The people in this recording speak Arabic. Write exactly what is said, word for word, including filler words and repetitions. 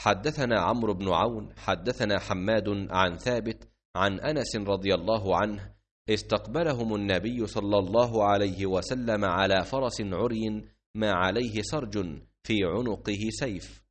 حدثنا عمرو بن عون حدثنا حماد عن ثابت عن أنس رضي الله عنه استقبلهم النبي صلى الله عليه وسلم على فرس عري ما عليه سرج في عنقه سيف،